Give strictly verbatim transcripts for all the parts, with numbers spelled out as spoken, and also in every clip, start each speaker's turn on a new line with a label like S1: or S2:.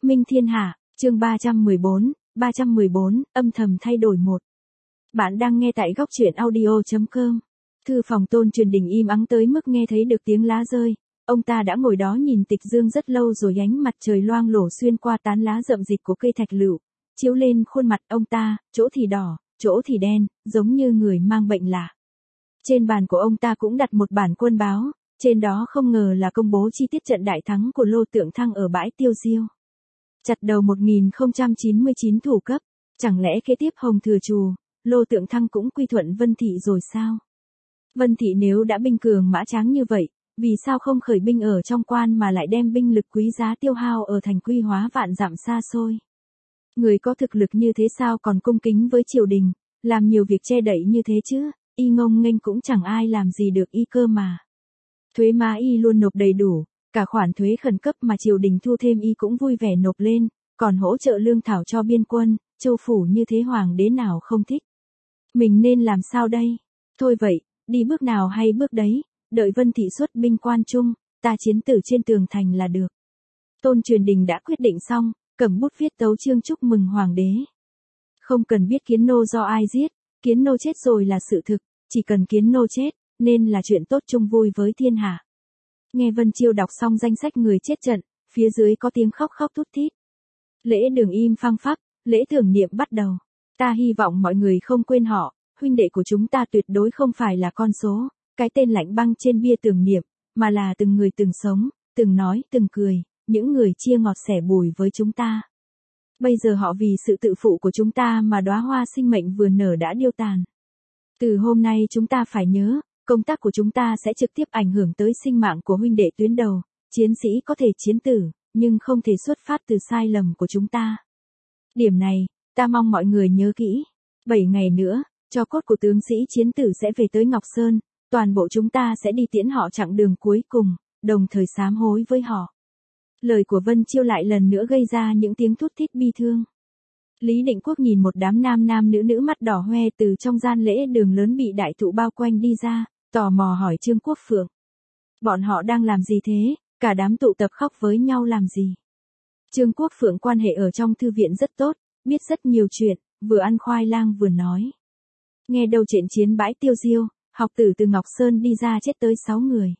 S1: Minh Thiên Hạ, chương ba trăm mười bốn, ba trăm mười bốn, âm thầm thay đổi một. Bạn đang nghe tại góc truyện audio.com. Thư phòng Tôn Truyền Đình im ắng tới mức nghe thấy được tiếng lá rơi. Ông ta đã ngồi đó nhìn tịch dương rất lâu rồi, ánh mặt trời loang lổ xuyên qua tán lá rậm rịt của cây thạch lựu, chiếu lên khuôn mặt ông ta, chỗ thì đỏ, chỗ thì đen, giống như người mang bệnh lạ. Trên bàn của ông ta cũng đặt một bản quân báo, trên đó không ngờ là công bố chi tiết trận đại thắng của Lô Tượng Thăng ở bãi Tiêu Diêu. Chặt đầu một nghìn không trăm chín mươi chín thủ cấp, chẳng lẽ kế tiếp Hồng Thừa Trù, Lô Tượng Thăng cũng quy thuận Vân Thị rồi sao? Vân Thị nếu đã binh cường mã tráng như vậy, vì sao không khởi binh ở trong quan mà lại đem binh lực quý giá tiêu hao ở thành Quy Hóa vạn dặm xa xôi? Người có thực lực như thế sao còn cung kính với triều đình, làm nhiều việc che đậy như thế chứ, y ngông nghênh cũng chẳng ai làm gì được y cơ mà. Thuế má y luôn nộp đầy đủ, cả khoản thuế khẩn cấp mà triều đình thu thêm y cũng vui vẻ nộp lên, còn hỗ trợ lương thảo cho biên quân, châu phủ như thế hoàng đế nào không thích. Mình nên làm sao đây? Thôi vậy, đi bước nào hay bước đấy, đợi Vân Thị xuất binh quan trung, ta chiến tử trên tường thành là được. Tôn Truyền Đình đã quyết định xong, cầm bút viết tấu chương chúc mừng hoàng đế. Không cần biết Kiến Nô do ai giết, Kiến Nô chết rồi là sự thực, chỉ cần Kiến Nô chết, nên là chuyện tốt chung vui với thiên hạ. Nghe Vân Chiêu đọc xong danh sách người chết trận, phía dưới có tiếng khóc khóc thút thít. Lễ đường im phăng phắc, lễ tưởng niệm bắt đầu. Ta hy vọng mọi người không quên họ, huynh đệ của chúng ta tuyệt đối không phải là con số, cái tên lạnh băng trên bia tưởng niệm, mà là từng người từng sống, từng nói, từng cười, những người chia ngọt sẻ bùi với chúng ta. Bây giờ họ vì sự tự phụ của chúng ta mà đóa hoa sinh mệnh vừa nở đã điêu tàn. Từ hôm nay chúng ta phải nhớ, công tác của chúng ta sẽ trực tiếp ảnh hưởng tới sinh mạng của huynh đệ tuyến đầu, chiến sĩ có thể chiến tử, nhưng không thể xuất phát từ sai lầm của chúng ta. Điểm này, ta mong mọi người nhớ kỹ. Bảy ngày nữa, tro cốt của tướng sĩ chiến tử sẽ về tới Ngọc Sơn, toàn bộ chúng ta sẽ đi tiễn họ chặng đường cuối cùng, đồng thời sám hối với họ. Lời của Vân Chiêu lại lần nữa gây ra những tiếng thút thít bi thương. Lý Định Quốc nhìn một đám nam nam nữ nữ mắt đỏ hoe từ trong gian lễ đường lớn bị đại thụ bao quanh đi ra, tò mò hỏi Trương Quốc Phượng. Bọn họ đang làm gì thế, cả đám tụ tập khóc với nhau làm gì? Trương Quốc Phượng quan hệ ở trong thư viện rất tốt, biết rất nhiều chuyện, vừa ăn khoai lang vừa nói. Nghe đầu chuyện chiến bãi Tiêu Diêu, học tử từ Ngọc Sơn đi ra chết tới sáu người.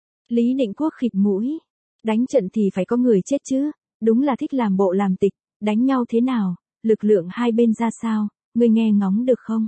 S1: Lý Định Quốc khịt mũi. Đánh trận thì phải có người chết chứ, đúng là thích làm bộ làm tịch, đánh nhau thế nào, lực lượng hai bên ra sao, ngươi nghe ngóng được không?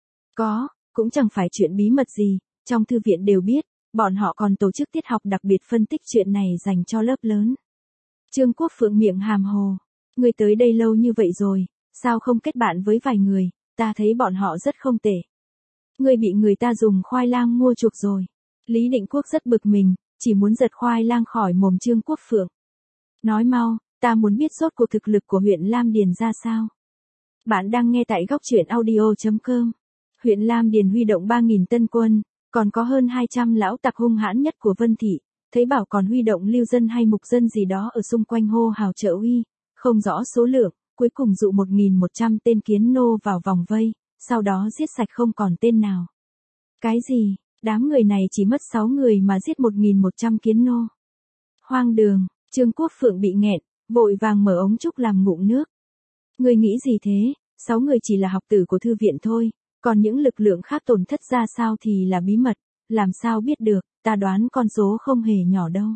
S1: Có, cũng chẳng phải chuyện bí mật gì, trong thư viện đều biết, bọn họ còn tổ chức tiết học đặc biệt phân tích chuyện này dành cho lớp lớn. Trương Quốc Phượng miệng hàm hồ, ngươi tới đây lâu như vậy rồi, sao không kết bạn với vài người, ta thấy bọn họ rất không tệ. Ngươi bị người ta dùng khoai lang mua chuộc rồi. Lý Định Quốc rất bực mình, chỉ muốn giật khoai lang khỏi mồm Trương Quốc Phượng. Nói mau, ta muốn biết rốt cuộc thực lực của huyện Lam Điền ra sao. Bạn đang nghe tại góc truyện audio.com. Huyện Lam Điền huy động ba nghìn tân quân, còn có hơn hai trăm lão tặc hung hãn nhất của Vân Thị, thấy bảo còn huy động lưu dân hay mục dân gì đó ở xung quanh hô hào trợ uy, không rõ số lượng, cuối cùng dụ một nghìn một trăm tên Kiến Nô vào vòng vây, sau đó giết sạch không còn tên nào. Cái gì? Đám người này chỉ mất sáu người mà giết một nghìn một trăm Kiến Nô. Hoang đường, Trương Quốc Phượng bị nghẹn, vội vàng mở ống trúc làm ngụm nước. Người nghĩ gì thế, sáu người chỉ là học tử của thư viện thôi, còn những lực lượng khác tổn thất ra sao thì là bí mật, làm sao biết được, ta đoán con số không hề nhỏ đâu.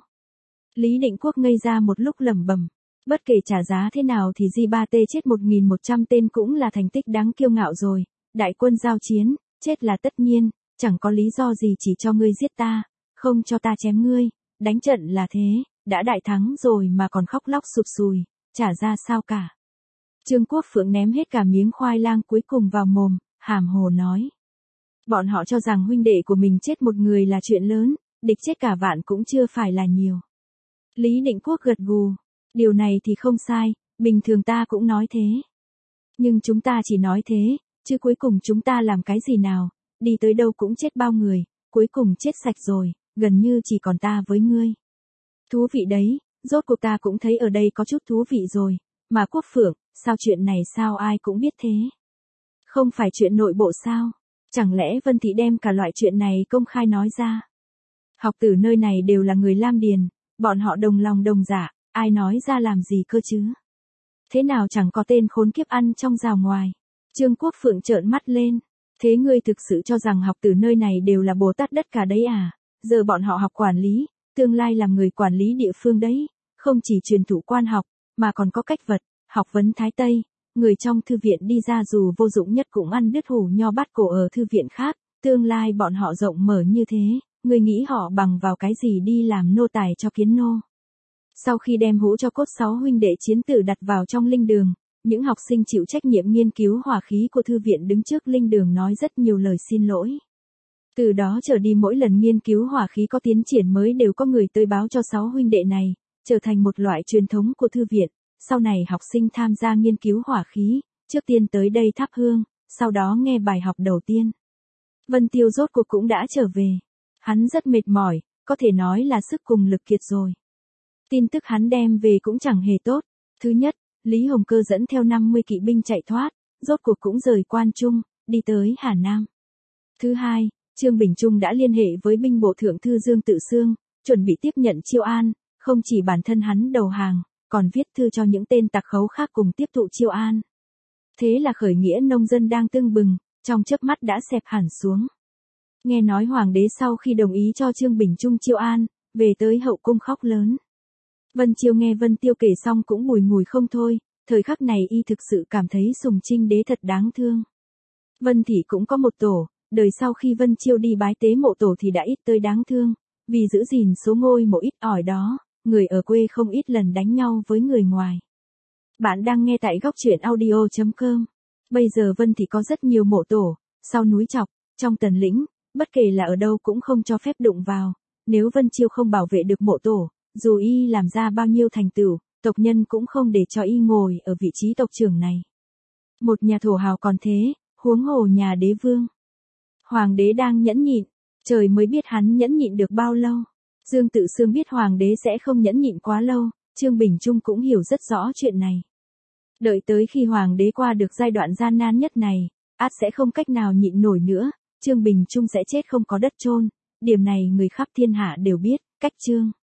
S1: Lý Định Quốc ngây ra một lúc lẩm bẩm, bất kể trả giá thế nào thì Di Ba Tê chết một nghìn một trăm tên cũng là thành tích đáng kiêu ngạo rồi, đại quân giao chiến, chết là tất nhiên. Chẳng có lý do gì chỉ cho ngươi giết ta, không cho ta chém ngươi, đánh trận là thế, đã đại thắng rồi mà còn khóc lóc sụp sùi, trả ra sao cả. Trương Quốc Phượng ném hết cả miếng khoai lang cuối cùng vào mồm, hàm hồ nói. Bọn họ cho rằng huynh đệ của mình chết một người là chuyện lớn, địch chết cả vạn cũng chưa phải là nhiều. Lý Định Quốc gật gù, điều này thì không sai, bình thường ta cũng nói thế. Nhưng chúng ta chỉ nói thế, chứ cuối cùng chúng ta làm cái gì nào? Đi tới đâu cũng chết bao người, cuối cùng chết sạch rồi, gần như chỉ còn ta với ngươi. Thú vị đấy, rốt cuộc ta cũng thấy ở đây có chút thú vị rồi, mà Quốc Phượng, sao chuyện này sao ai cũng biết thế? Không phải chuyện nội bộ sao? Chẳng lẽ Vân Thị đem cả loại chuyện này công khai nói ra? Học tử nơi này đều là người Lam Điền, bọn họ đồng lòng đồng dạ, ai nói ra làm gì cơ chứ? Thế nào chẳng có tên khốn kiếp ăn trong rào ngoài. Trương Quốc Phượng trợn mắt lên. Thế ngươi thực sự cho rằng học từ nơi này đều là Bồ Tát đất cả đấy à? Giờ bọn họ học quản lý, tương lai làm người quản lý địa phương đấy, không chỉ truyền thụ quan học, mà còn có cách vật, học vấn Thái Tây, người trong thư viện đi ra dù vô dụng nhất cũng ăn đứt hủ nho bát cổ ở thư viện khác, tương lai bọn họ rộng mở như thế, ngươi nghĩ họ bằng vào cái gì đi làm nô tài cho kiến nô? Sau khi đem hũ cho cốt sáu huynh đệ chiến tử đặt vào trong linh đường, những học sinh chịu trách nhiệm nghiên cứu hỏa khí của thư viện đứng trước linh đường nói rất nhiều lời xin lỗi. Từ đó trở đi mỗi lần nghiên cứu hỏa khí có tiến triển mới đều có người tới báo cho sáu huynh đệ này, trở thành một loại truyền thống của thư viện. Sau này học sinh tham gia nghiên cứu hỏa khí, trước tiên tới đây thắp hương, sau đó nghe bài học đầu tiên. Vân Tiêu rốt cuộc cũng đã trở về. Hắn rất mệt mỏi, có thể nói là sức cùng lực kiệt rồi. Tin tức hắn đem về cũng chẳng hề tốt. Thứ nhất, Lý Hồng Cơ dẫn theo năm mươi kỵ binh chạy thoát, rốt cuộc cũng rời Quan Trung, đi tới Hà Nam. Thứ hai, Trương Bình Trung đã liên hệ với binh bộ thượng thư Dương Tự Xương, chuẩn bị tiếp nhận chiêu an, không chỉ bản thân hắn đầu hàng, còn viết thư cho những tên tặc khấu khác cùng tiếp thụ chiêu an. Thế là khởi nghĩa nông dân đang tưng bừng, trong chớp mắt đã xẹp hẳn xuống. Nghe nói hoàng đế sau khi đồng ý cho Trương Bình Trung chiêu an, về tới hậu cung khóc lớn. Vân Chiêu nghe Vân Tiêu kể xong cũng bùi ngùi không thôi, thời khắc này y thực sự cảm thấy Sùng Trinh đế thật đáng thương. Vân Thị cũng có một tổ, đời sau khi Vân Chiêu đi bái tế mộ tổ thì đã ít tới đáng thương, vì giữ gìn số ngôi mộ ít ỏi đó, người ở quê không ít lần đánh nhau với người ngoài. Bạn đang nghe tại góc truyện audio chấm com. Bây giờ Vân Thị có rất nhiều mộ tổ, sau núi Chọc, trong Tần Lĩnh, bất kể là ở đâu cũng không cho phép đụng vào, nếu Vân Chiêu không bảo vệ được mộ tổ, dù y làm ra bao nhiêu thành tựu, tộc nhân cũng không để cho y ngồi ở vị trí tộc trưởng này. Một nhà thổ hào còn thế, huống hồ nhà đế vương. Hoàng đế đang nhẫn nhịn, trời mới biết hắn nhẫn nhịn được bao lâu. Dương Tự Xương biết hoàng đế sẽ không nhẫn nhịn quá lâu, Trương Bình Trung cũng hiểu rất rõ chuyện này. Đợi tới khi hoàng đế qua được giai đoạn gian nan nhất này, ắt sẽ không cách nào nhịn nổi nữa, Trương Bình Trung sẽ chết không có đất chôn, điểm này người khắp thiên hạ đều biết, cách Trương